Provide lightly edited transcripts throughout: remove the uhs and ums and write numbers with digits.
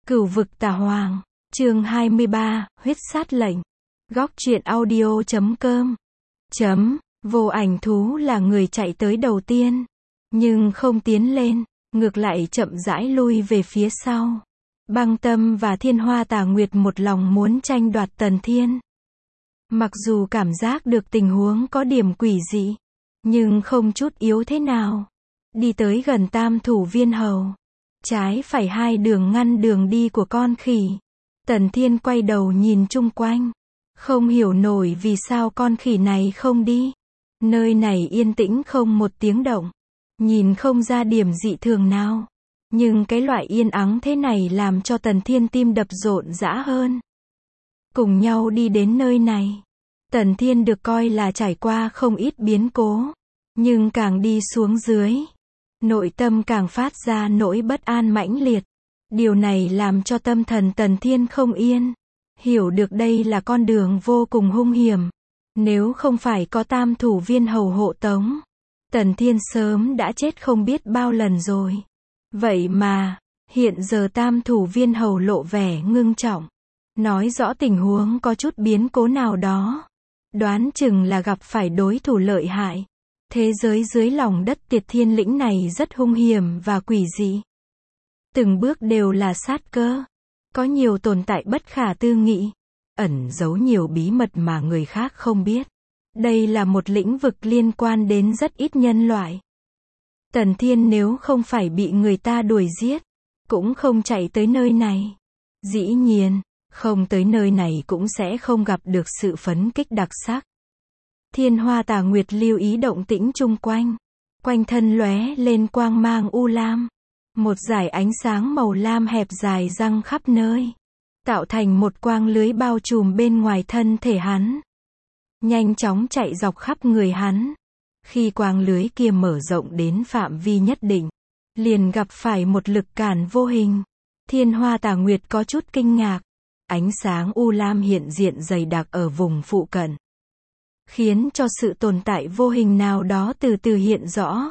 Cửu vực Tà Hoàng, chương 23, huyết sát lệnh. Góc truyện audio.com. Vô ảnh thú là người chạy tới đầu tiên, nhưng không tiến lên, ngược lại chậm rãi lui về phía sau. Băng Tâm và Thiên Hoa Tà Nguyệt một lòng muốn tranh đoạt Tần Thiên. Mặc dù cảm giác được tình huống có điểm quỷ dị, nhưng không chút yếu thế nào. Đi tới gần Tam Thủ Viên Hầu, trái phải hai đường ngăn đường đi của con khỉ. Tần Thiên quay đầu nhìn chung quanh, không hiểu nổi vì sao con khỉ này không đi. Nơi này yên tĩnh không một tiếng động, nhìn không ra điểm dị thường nào. Nhưng cái loại yên ắng thế này làm cho Tần Thiên tim đập rộn rã hơn. Cùng nhau đi đến nơi này, Tần Thiên được coi là trải qua không ít biến cố, nhưng càng đi xuống dưới, nội tâm càng phát ra nỗi bất an mãnh liệt. Điều này làm cho tâm thần Tần Thiên không yên, hiểu được đây là con đường vô cùng hung hiểm. Nếu không phải có Tam Thủ Viên Hầu hộ tống, Tần Thiên sớm đã chết không biết bao lần rồi. Vậy mà, hiện giờ Tam Thủ Viên Hầu lộ vẻ ngưng trọng, nói rõ tình huống có chút biến cố nào đó. Đoán chừng là gặp phải đối thủ lợi hại. Thế giới dưới lòng đất Tiệt Thiên Lĩnh này rất hung hiểm và quỷ dị. Từng bước đều là sát cơ. Có nhiều tồn tại bất khả tư nghị, ẩn giấu nhiều bí mật mà người khác không biết. Đây là một lĩnh vực liên quan đến rất ít nhân loại. Tần Thiên nếu không phải bị người ta đuổi giết, cũng không chạy tới nơi này. Dĩ nhiên, không tới nơi này cũng sẽ không gặp được sự phấn kích đặc sắc. Thiên Hoa Tà Nguyệt lưu ý động tĩnh chung quanh. Quanh thân lóe lên quang mang u lam. Một dải ánh sáng màu lam hẹp dài răng khắp nơi, tạo thành một quang lưới bao trùm bên ngoài thân thể hắn. Nhanh chóng chạy dọc khắp người hắn. Khi quang lưới kia mở rộng đến phạm vi nhất định, liền gặp phải một lực cản vô hình. Thiên Hoa Tà Nguyệt có chút kinh ngạc. Ánh sáng u lam hiện diện dày đặc ở vùng phụ cận, khiến cho sự tồn tại vô hình nào đó từ từ hiện rõ.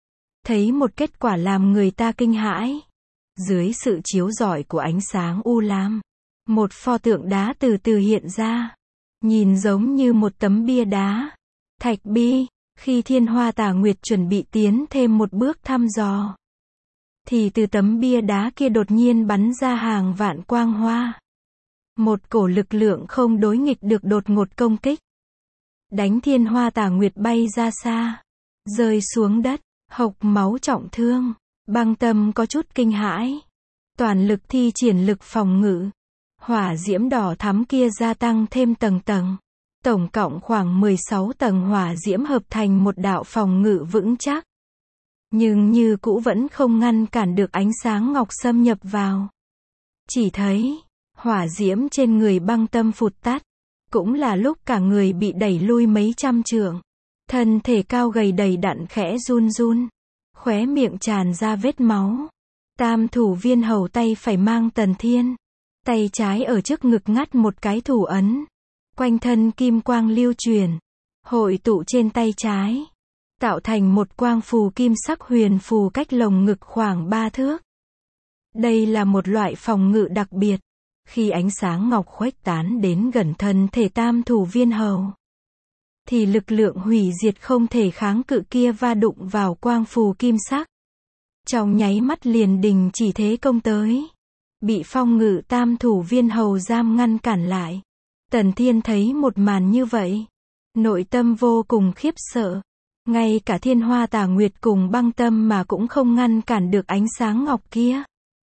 Thấy một kết quả làm người ta kinh hãi. Dưới sự chiếu rọi của ánh sáng u lam, một pho tượng đá từ từ hiện ra, nhìn giống như một tấm bia đá, thạch bi. Khi Thiên Hoa Tà Nguyệt chuẩn bị tiến thêm một bước thăm dò, thì từ tấm bia đá kia đột nhiên bắn ra hàng vạn quang hoa. Một cổ lực lượng không đối nghịch được đột ngột công kích, đánh Thiên Hoa Tà Nguyệt bay ra xa, rơi xuống đất, hộc máu trọng thương. Băng Tâm có chút kinh hãi, toàn lực thi triển lực phòng ngự. Hỏa diễm đỏ thắm kia gia tăng thêm tầng tầng, tổng cộng khoảng 16 tầng hỏa diễm hợp thành một đạo phòng ngự vững chắc. Nhưng như cũ vẫn không ngăn cản được ánh sáng ngọc xâm nhập vào. Chỉ thấy hỏa diễm trên người Băng Tâm phụt tắt, cũng là lúc cả người bị đẩy lui mấy trăm trượng. Thân thể cao gầy đầy đặn khẽ run run, khóe miệng tràn ra vết máu. Tam Thủ Viên Hầu tay phải mang Tần Thiên, tay trái ở trước ngực ngắt một cái thủ ấn. Quanh thân kim quang lưu truyền, hội tụ trên tay trái, tạo thành một quang phù kim sắc huyền phù cách lồng ngực khoảng 3 thước. Đây là một loại phòng ngự đặc biệt. Khi ánh sáng ngọc khuếch tán đến gần thân thể Tam Thủ Viên Hầu, thì lực lượng hủy diệt không thể kháng cự kia va đụng vào quang phù kim sắc, trong nháy mắt liền đình chỉ thế công tới. Bị phong ngự Tam Thủ Viên Hầu giam ngăn cản lại. Tần Thiên thấy một màn như vậy, nội tâm vô cùng khiếp sợ. Ngay cả Thiên Hoa Tà Nguyệt cùng Băng Tâm mà cũng không ngăn cản được ánh sáng ngọc kia.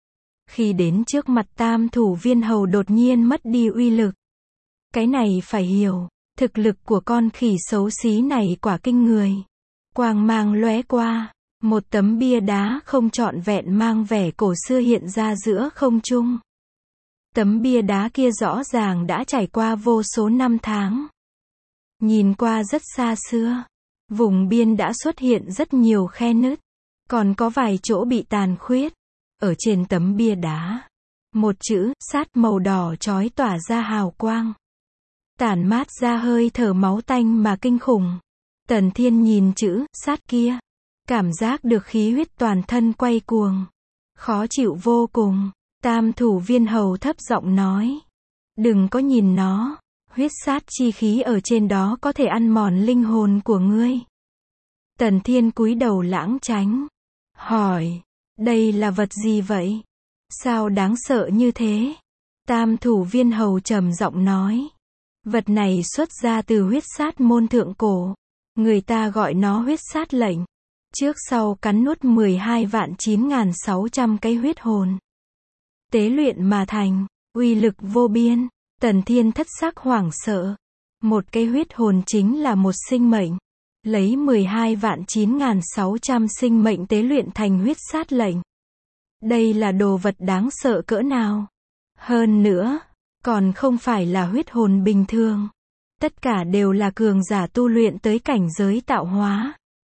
Khi đến trước mặt Tam Thủ Viên Hầu đột nhiên mất đi uy lực. Cái này phải hiểu, thực lực của con khỉ xấu xí này quả kinh người. Quang mang lóe qua, một tấm bia đá không trọn vẹn mang vẻ cổ xưa hiện ra giữa không trung. Tấm bia đá kia rõ ràng đã trải qua vô số năm tháng. Nhìn qua rất xa xưa. Vùng biên đã xuất hiện rất nhiều khe nứt, còn có vài chỗ bị tàn khuyết. Ở trên tấm bia đá, một chữ sát màu đỏ chói tỏa ra hào quang, tản mát ra hơi thở máu tanh mà kinh khủng. Tần Thiên nhìn chữ sát kia, cảm giác được khí huyết toàn thân quay cuồng, khó chịu vô cùng. Tam thủ viên hầu thấp giọng nói. Đừng có nhìn nó, huyết sát chi khí ở trên đó có thể ăn mòn linh hồn của ngươi. Tần Thiên cúi đầu lãng tránh. Hỏi, đây là vật gì vậy? Sao đáng sợ như thế? Tam thủ viên hầu trầm giọng nói. Vật này xuất ra từ huyết sát môn thượng cổ. Người ta gọi nó huyết sát lệnh. Trước sau cắn nuốt 12.9.600 cái huyết hồn. Tế luyện mà thành, uy lực vô biên. Tần Thiên thất sắc hoảng sợ. Một cái huyết hồn chính là một sinh mệnh. Lấy 12.9.600 sinh mệnh tế luyện thành huyết sát lệnh. Đây là đồ vật đáng sợ cỡ nào? Hơn nữa, còn không phải là huyết hồn bình thường. Tất cả đều là cường giả tu luyện tới cảnh giới tạo hóa.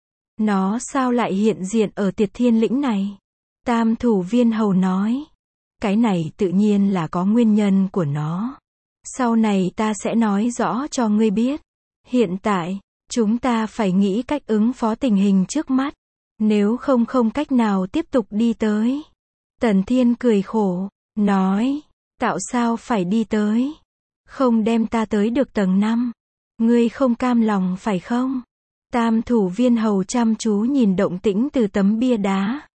Nó sao lại hiện diện ở Tiệt Thiên Lĩnh này? Tam thủ viên hầu nói. Cái này tự nhiên là có nguyên nhân của nó. Sau này ta sẽ nói rõ cho ngươi biết. Hiện tại, chúng ta phải nghĩ cách ứng phó tình hình trước mắt. Nếu không cách nào tiếp tục đi tới. Tần Thiên cười khổ, nói. Tạo sao phải đi tới? Không đem ta tới được tầng 5. Ngươi không cam lòng phải không? Tam thủ viên hầu chăm chú nhìn động tĩnh từ tấm bia đá.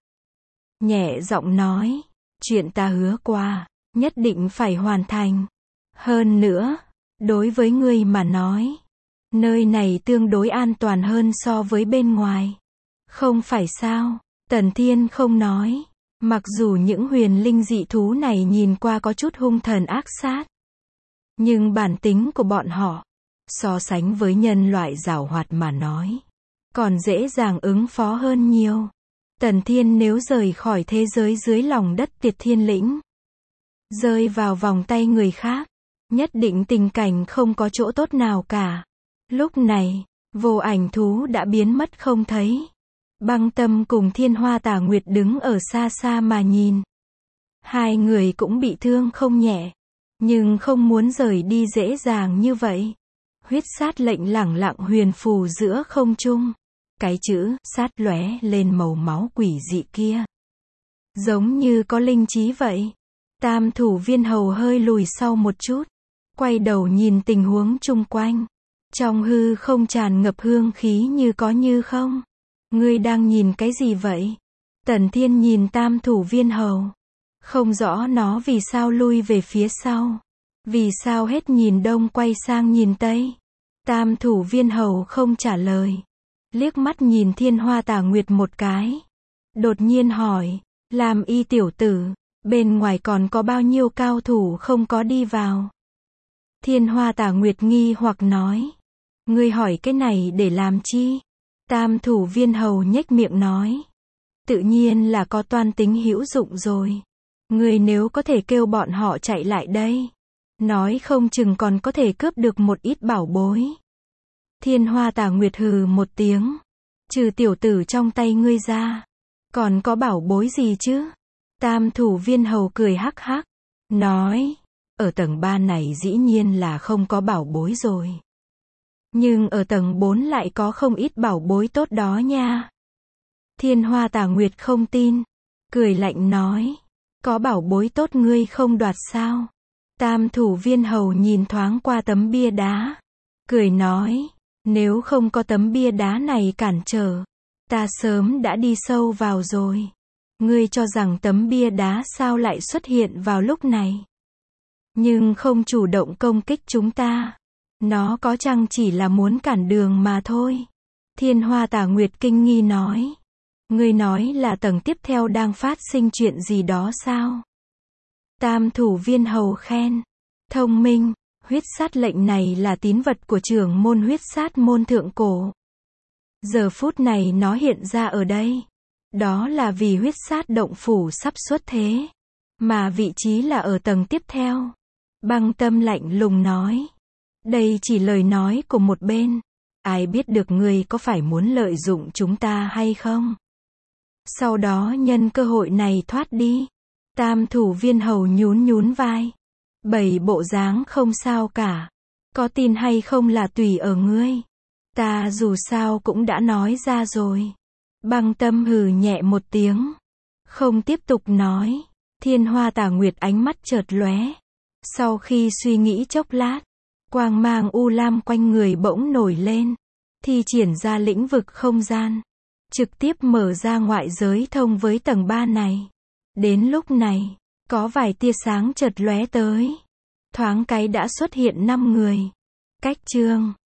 Nhẹ giọng nói. Chuyện ta hứa qua, nhất định phải hoàn thành. Hơn nữa, đối với ngươi mà nói, nơi này tương đối an toàn hơn so với bên ngoài. Không phải sao? Tần Thiên không nói. Mặc dù những huyền linh dị thú này nhìn qua có chút hung thần ác sát, nhưng bản tính của bọn họ, so sánh với nhân loại giàu hoạt mà nói, còn dễ dàng ứng phó hơn nhiều. Tần Thiên nếu rời khỏi thế giới dưới lòng đất Tiệt Thiên Lĩnh, rơi vào vòng tay người khác, nhất định tình cảnh không có chỗ tốt nào cả. Lúc này, vô ảnh thú đã biến mất không thấy. Băng Tâm cùng Thiên Hoa Tà Nguyệt đứng ở xa xa mà nhìn. Hai người cũng bị thương không nhẹ, nhưng không muốn rời đi dễ dàng như vậy. Huyết sát lệnh lẳng lặng huyền phù giữa không trung. Cái chữ sát lóe lên màu máu quỷ dị kia, giống như có linh trí vậy. Tam thủ viên hầu hơi lùi sau một chút, quay đầu nhìn tình huống chung quanh. Trong hư không tràn ngập hương khí như có như không. Ngươi đang nhìn cái gì vậy? Tần Thiên nhìn tam thủ viên hầu. Không rõ nó vì sao lui về phía sau. Vì sao hết nhìn đông quay sang nhìn tây. Tam thủ viên hầu không trả lời. Liếc mắt nhìn Thiên Hoa Tà Nguyệt một cái. Đột nhiên hỏi. Làm y tiểu tử, bên ngoài còn có bao nhiêu cao thủ không có đi vào? Thiên Hoa Tà Nguyệt nghi hoặc nói. Ngươi hỏi cái này để làm chi? Tam thủ viên hầu nhếch miệng nói. Tự nhiên là có toan tính hữu dụng rồi. Ngươi nếu có thể kêu bọn họ chạy lại đây, nói không chừng còn có thể cướp được một ít bảo bối. Thiên Hoa Tà Nguyệt hừ một tiếng. Trừ tiểu tử trong tay ngươi ra, còn có bảo bối gì chứ? Tam thủ viên hầu cười hắc hắc. Nói. Ở tầng 3 này dĩ nhiên là không có bảo bối rồi. Nhưng ở tầng 4 lại có không ít bảo bối tốt đó nha. Thiên Hoa Tà Nguyệt không tin. Cười lạnh nói. Có bảo bối tốt ngươi không đoạt sao? Tam thủ viên hầu nhìn thoáng qua tấm bia đá. Cười nói. Nếu không có tấm bia đá này cản trở, ta sớm đã đi sâu vào rồi. Ngươi cho rằng tấm bia đá sao lại xuất hiện vào lúc này? Nhưng không chủ động công kích chúng ta. Nó có chăng chỉ là muốn cản đường mà thôi. Thiên Hoa Tà Nguyệt kinh nghi nói. Ngươi nói là tầng tiếp theo đang phát sinh chuyện gì đó sao? Tam thủ viên hầu khen. Thông minh. Huyết sát lệnh này là tín vật của trưởng môn huyết sát môn thượng cổ. Giờ phút này nó hiện ra ở đây. Đó là vì huyết sát động phủ sắp xuất thế. Mà vị trí là ở tầng tiếp theo. Băng Tâm lạnh lùng nói. Đây chỉ lời nói của một bên. Ai biết được ngươi có phải muốn lợi dụng chúng ta hay không? Sau đó nhân cơ hội này thoát đi. Tam thủ viên hầu nhún vai. Bày bộ dáng không sao cả. Có tin hay không là tùy ở ngươi. Ta dù sao cũng đã nói ra rồi. Băng Tâm hừ nhẹ một tiếng. Không tiếp tục nói. Thiên Hoa Tà Nguyệt ánh mắt chợt lóe. Sau khi suy nghĩ chốc lát, quang mang u lam quanh người bỗng nổi lên, thi triển ra lĩnh vực không gian, trực tiếp mở ra ngoại giới thông với tầng 3 này. Đến lúc này, có vài tia sáng chợt lóe tới. Thoáng cái đã xuất hiện 5 người. Cách chương